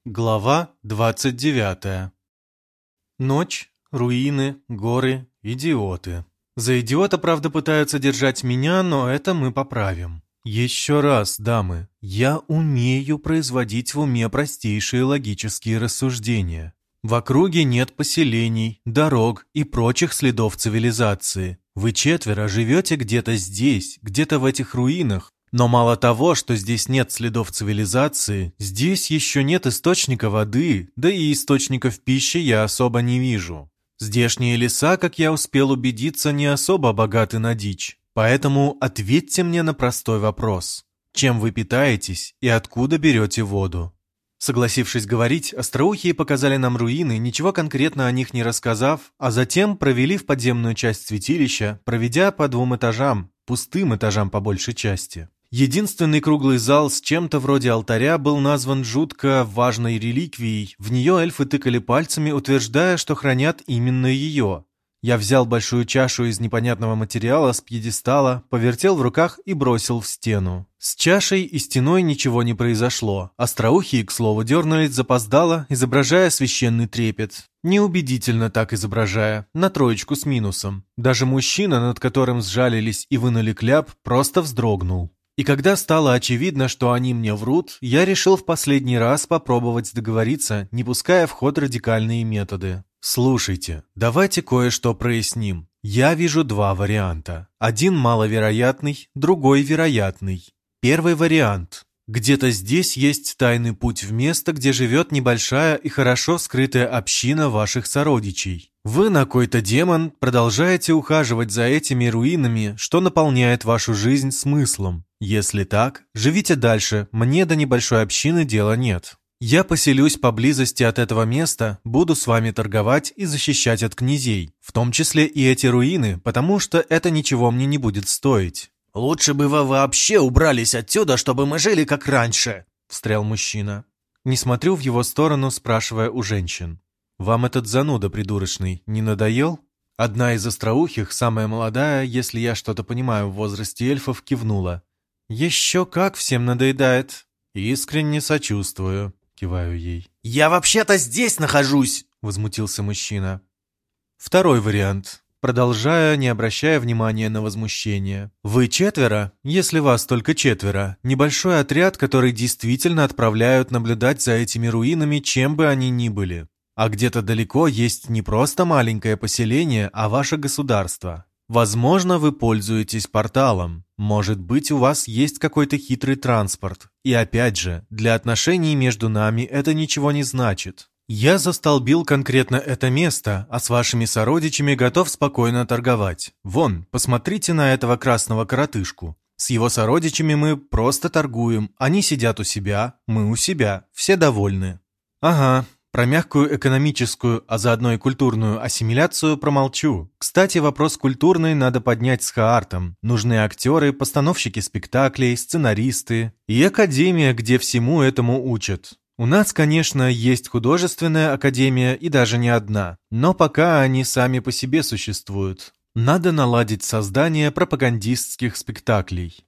Глава 29. Ночь, руины, горы, идиоты. За идиота, правда, пытаются держать меня, но это мы поправим. Еще раз, дамы, я умею производить в уме простейшие логические рассуждения. В округе нет поселений, дорог и прочих следов цивилизации. Вы четверо живете где-то здесь, где-то в этих руинах. Но мало того, что здесь нет следов цивилизации, здесь еще нет источника воды, да и источников пищи я особо не вижу. Здешние леса, как я успел убедиться, не особо богаты на дичь. Поэтому ответьте мне на простой вопрос. Чем вы питаетесь и откуда берете воду? Согласившись говорить, остроухие показали нам руины, ничего конкретно о них не рассказав, а затем провели в подземную часть святилища, проведя по 2 этажам, пустым этажам по большей части. Единственный круглый зал с чем-то вроде алтаря был назван жутко важной реликвией. В нее эльфы тыкали пальцами, утверждая, что хранят именно ее. Я взял большую чашу из непонятного материала с пьедестала, повертел в руках и бросил в стену. С чашей и стеной ничего не произошло. Остроухие, к слову, дернулись запоздало, изображая священный трепет. Неубедительно так изображая, на 3 с минусом. Даже мужчина, над которым сжалились и вынули кляп, просто вздрогнул. И когда стало очевидно, что они мне врут, я решил в последний раз попробовать договориться, не пуская в ход радикальные методы. Слушайте, давайте кое-что проясним. Я вижу 2 варианта. Один маловероятный, другой вероятный. Первый вариант. Где-то здесь есть тайный путь в место, где живет небольшая и хорошо скрытая община ваших сородичей. Вы, на кой-то демон, продолжаете ухаживать за этими руинами, что наполняет вашу жизнь смыслом. Если так, живите дальше, мне до небольшой общины дела нет. Я поселюсь поблизости от этого места, буду с вами торговать и защищать от князей, в том числе и эти руины, потому что это ничего мне не будет стоить. «Лучше бы вы вообще убрались отсюда, чтобы мы жили как раньше», — встрял мужчина. Не смотрю в его сторону, спрашивая у женщин. «Вам этот зануда придурочный не надоел?» Одна из остроухих, самая молодая, если я что-то понимаю в возрасте эльфов, кивнула. «Еще как всем надоедает!» «Искренне сочувствую», — киваю ей. «Я вообще-то здесь нахожусь!» — возмутился мужчина. Второй вариант. Продолжая, не обращая внимания на возмущение. «Вы четверо? Если вас только четверо. Небольшой отряд, который действительно отправляют наблюдать за этими руинами, чем бы они ни были. А где-то далеко есть не просто маленькое поселение, а ваше государство. Возможно, вы пользуетесь порталом. Может быть, у вас есть какой-то хитрый транспорт. И опять же, для отношений между нами это ничего не значит. Я застолбил конкретно это место, а с вашими сородичами готов спокойно торговать. Вон, посмотрите на этого красного коротышку. С его сородичами мы просто торгуем. Они сидят у себя, мы у себя. Все довольны». «Ага». Про мягкую экономическую, а заодно и культурную ассимиляцию промолчу. Кстати, вопрос культурный надо поднять с Хаартом. Нужны актеры, постановщики спектаклей, сценаристы и академия, где всему этому учат. У нас, конечно, есть художественная академия и даже не одна, но пока они сами по себе существуют. Надо наладить создание пропагандистских спектаклей.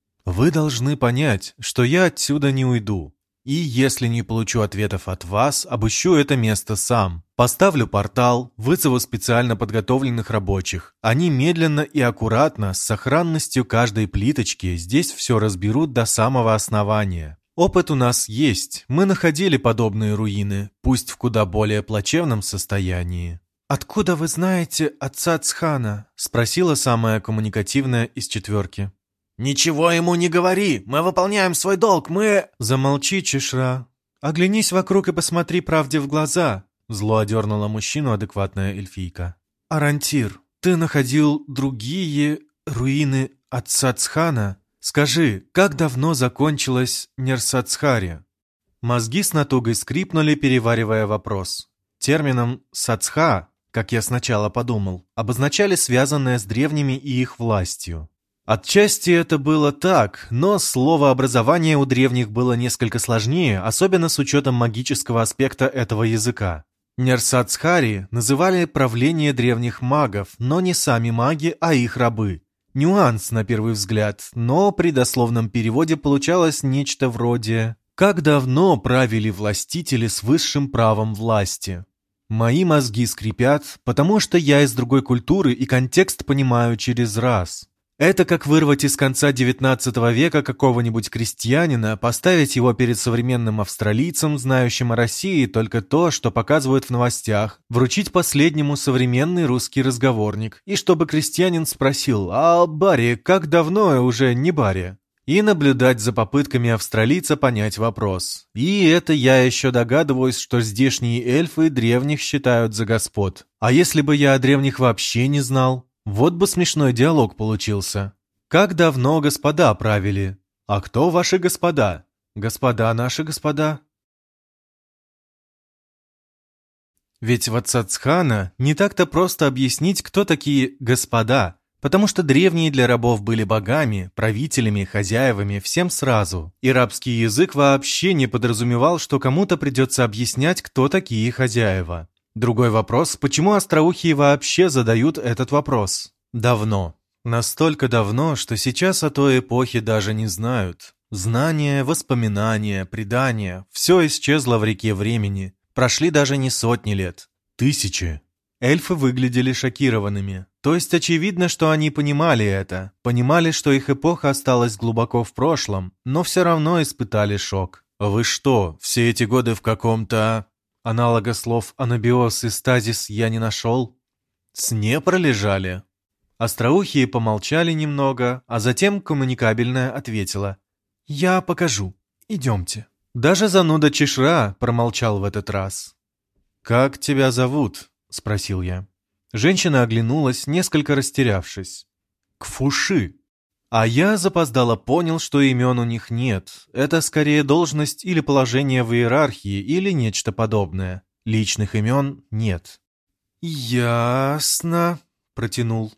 Вы должны понять, что я отсюда не уйду. И если не получу ответов от вас, обыщу это место сам. Поставлю портал, вызову специально подготовленных рабочих. Они медленно и аккуратно, с сохранностью каждой плиточки, здесь все разберут до самого основания. Опыт у нас есть, мы находили подобные руины, пусть в куда более плачевном состоянии. «Откуда вы знаете отца Цхана?» – спросила самая коммуникативная из 4. «Ничего ему не говори! Мы выполняем свой долг, мы...» «Замолчи, чешра. Оглянись вокруг и посмотри правде в глаза!» Зло одернула мужчину адекватная эльфийка. «Арантир, ты находил другие руины отца Цхана? Скажи, как давно закончилась Нерсацхари?» Мозги с натугой скрипнули, переваривая вопрос. Термином «сацха», как я сначала подумал, обозначали связанное с древними и их властью. Отчасти это было так, но словообразование у древних было несколько сложнее, особенно с учетом магического аспекта этого языка. Нерсацхари называли правление древних магов, но не сами маги, а их рабы. Нюанс на первый взгляд, но при дословном переводе получалось нечто вроде Как давно правили властители с высшим правом власти? Мои мозги скрипят, потому что я из другой культуры и контекст понимаю через раз. Это как вырвать из конца XIX века какого-нибудь крестьянина, поставить его перед современным австралийцем, знающим о России только то, что показывают в новостях, вручить последнему современный русский разговорник, и чтобы крестьянин спросил: «А Барри, как давно уже не Барри?» И наблюдать за попытками австралийца понять вопрос. И это я еще догадываюсь, что здешние эльфы древних считают за господ. А если бы я о древних вообще не знал? Вот бы смешной диалог получился. Как давно господа правили? А кто ваши господа? Господа наши господа. Ведь в Ацацхана не так-то просто объяснить, кто такие господа, потому что древние для рабов были богами, правителями, хозяевами, всем сразу. И рабский язык вообще не подразумевал, что кому-то придется объяснять, кто такие хозяева. Другой вопрос, почему остроухие вообще задают этот вопрос? Давно. Настолько давно, что сейчас о той эпохе даже не знают. Знания, воспоминания, предания – все исчезло в реке времени. Прошли даже не сотни лет. Тысячи. Эльфы выглядели шокированными. То есть очевидно, что они понимали это. Понимали, что их эпоха осталась глубоко в прошлом, но все равно испытали шок. «Вы что, все эти годы в каком-то...» Аналога слов «анабиоз» и «стазис» я не нашел. Сне пролежали. Остроухие помолчали немного, а затем коммуникабельная ответила: «Я покажу. Идемте». Даже зануда Чешра промолчал в этот раз. «Как тебя зовут?» — спросил я. Женщина оглянулась, несколько растерявшись. «Кфуши». А я запоздало понял, что имен у них нет. Это скорее должность или положение в иерархии, или нечто подобное. Личных имен нет. «Ясно», — протянул.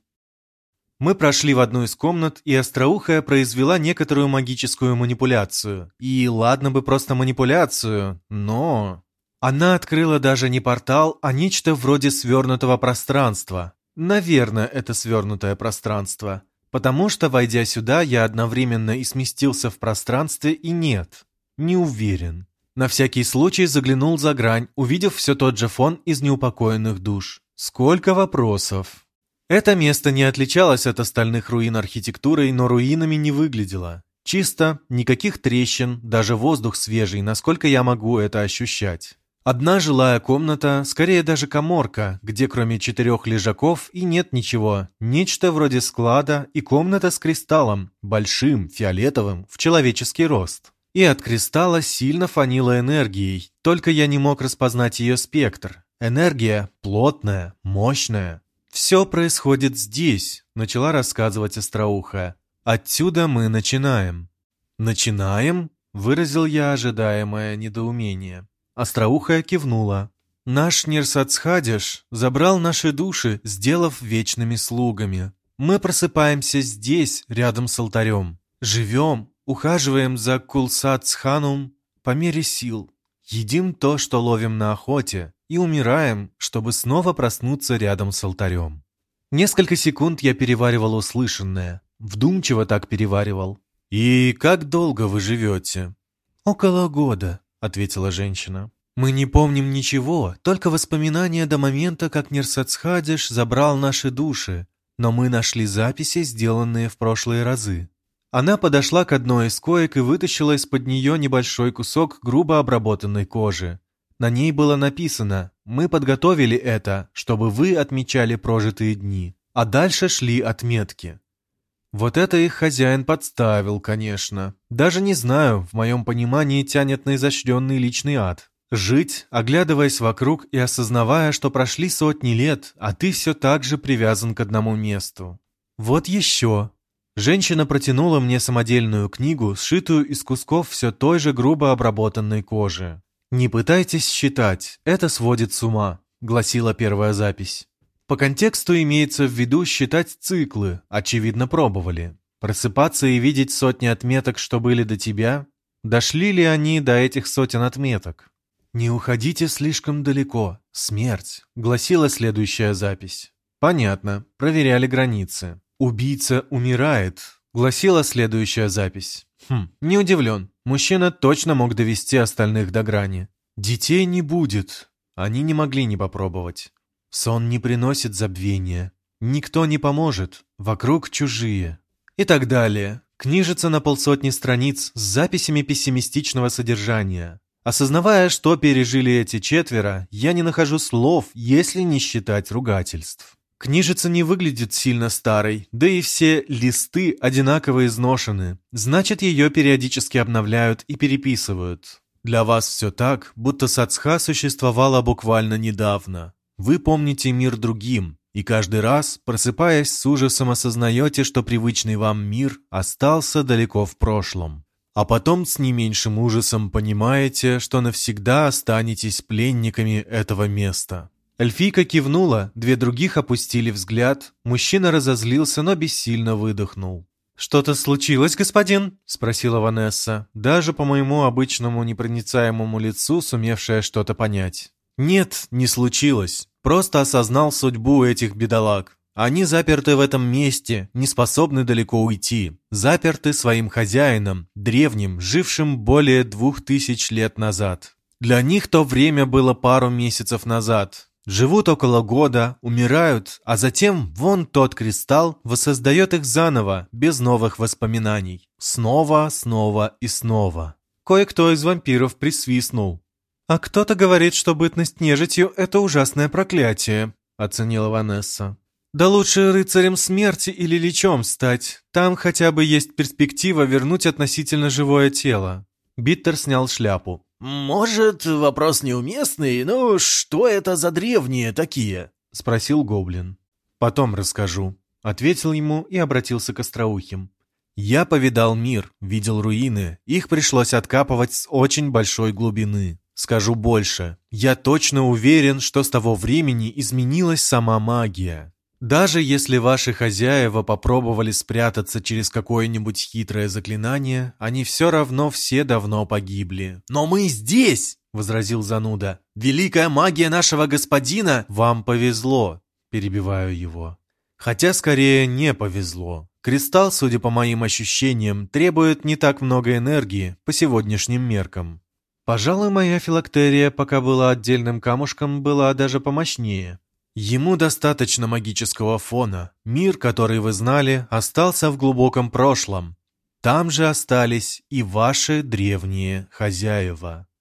Мы прошли в одну из комнат, и остроухая произвела некоторую магическую манипуляцию. И ладно бы просто манипуляцию, но... Она открыла даже не портал, а нечто вроде свернутого пространства. Наверное, это свернутое пространство. Потому что, войдя сюда, я одновременно и сместился в пространстве, и нет. Не уверен. На всякий случай заглянул за грань, увидев все тот же фон из неупокоенных душ. Сколько вопросов. Это место не отличалось от остальных руин архитектурой, но руинами не выглядело. Чисто, никаких трещин, даже воздух свежий, насколько я могу это ощущать. Одна жилая комната, скорее даже каморка, где кроме 4 лежаков и нет ничего, нечто вроде склада и комната с кристаллом, большим, фиолетовым, в человеческий рост. И от кристалла сильно фанило энергией, только я не мог распознать ее спектр. Энергия плотная, мощная. «Все происходит здесь», — начала рассказывать остроухая. «Отсюда мы начинаем». «Начинаем?» — выразил я ожидаемое недоумение. Остроухая кивнула. «Наш Нирсацхадиш забрал наши души, сделав вечными слугами. Мы просыпаемся здесь, рядом с алтарем. Живем, ухаживаем за Кулсацханум по мере сил. Едим то, что ловим на охоте, и умираем, чтобы снова проснуться рядом с алтарем». Несколько секунд я переваривал услышанное. Вдумчиво так переваривал. «И как долго вы живете?» «Около года», — ответила женщина. «Мы не помним ничего, только воспоминания до момента, как Нирсацхадиш забрал наши души, но мы нашли записи, сделанные в прошлые разы». Она подошла к одной из коек и вытащила из-под нее небольшой кусок грубо обработанной кожи. На ней было написано: «Мы подготовили это, чтобы вы отмечали прожитые дни». А дальше шли отметки. Вот это их хозяин подставил, конечно. Даже не знаю, в моем понимании тянет на изощренный личный ад. Жить, оглядываясь вокруг и осознавая, что прошли сотни лет, а ты все так же привязан к одному месту. Вот еще. Женщина протянула мне самодельную книгу, сшитую из кусков все той же грубо обработанной кожи. «Не пытайтесь считать, это сводит с ума», — гласила первая запись. По контексту имеется в виду считать циклы, очевидно пробовали. Просыпаться и видеть сотни отметок, что были до тебя? Дошли ли они до этих сотен отметок? «Не уходите слишком далеко, смерть», — гласила следующая запись. Понятно, проверяли границы. «Убийца умирает», — гласила следующая запись. Не удивлен. Мужчина точно мог довести остальных до грани. Детей не будет. Они не могли не попробовать. Сон не приносит забвения. Никто не поможет. Вокруг чужие. И так далее. Книжица на 50 страниц с записями пессимистичного содержания. Осознавая, что пережили эти четверо, я не нахожу слов, если не считать ругательств. Книжица не выглядит сильно старой, да и все листы одинаково изношены. Значит, ее периодически обновляют и переписывают. Для вас все так, будто Сацха существовала буквально недавно. Вы помните мир другим, и каждый раз, просыпаясь с ужасом, осознаете, что привычный вам мир остался далеко в прошлом. А потом с не меньшим ужасом понимаете, что навсегда останетесь пленниками этого места. Эльфийка кивнула, две других опустили взгляд. Мужчина разозлился, но бессильно выдохнул. «Что-то случилось, господин?» — спросила Ванесса, даже по моему обычному непроницаемому лицу сумевшая что-то понять. «Нет, не случилось. Просто осознал судьбу этих бедолаг. Они заперты в этом месте, не способны далеко уйти. Заперты своим хозяином, древним, жившим более 2000 лет назад. Для них то время было пару месяцев назад. Живут около года, умирают, а затем вон тот кристалл воссоздает их заново, без новых воспоминаний. Снова, снова и снова». Кое-кто из вампиров присвистнул. «А кто-то говорит, что бытность нежитью — это ужасное проклятие», — оценила Ванесса. «Да лучше рыцарем смерти или личом стать. Там хотя бы есть перспектива вернуть относительно живое тело». Биттер снял шляпу. «Может, вопрос неуместный, но что это за древние такие?» — спросил гоблин. «Потом расскажу», — ответил ему и обратился к остроухим. «Я повидал мир, видел руины, их пришлось откапывать с очень большой глубины. Скажу больше, я точно уверен, что с того времени изменилась сама магия. Даже если ваши хозяева попробовали спрятаться через какое-нибудь хитрое заклинание, они все равно все давно погибли». «Но мы здесь!» — возразил зануда. «Великая магия нашего господина!» «Вам повезло», — перебиваю его. Хотя скорее не повезло. Кристалл, судя по моим ощущениям, требует не так много энергии по сегодняшним меркам. Пожалуй, моя филактерия, пока была отдельным камушком, была даже помощнее. Ему достаточно магического фона. Мир, который вы знали, остался в глубоком прошлом. Там же остались и ваши древние хозяева.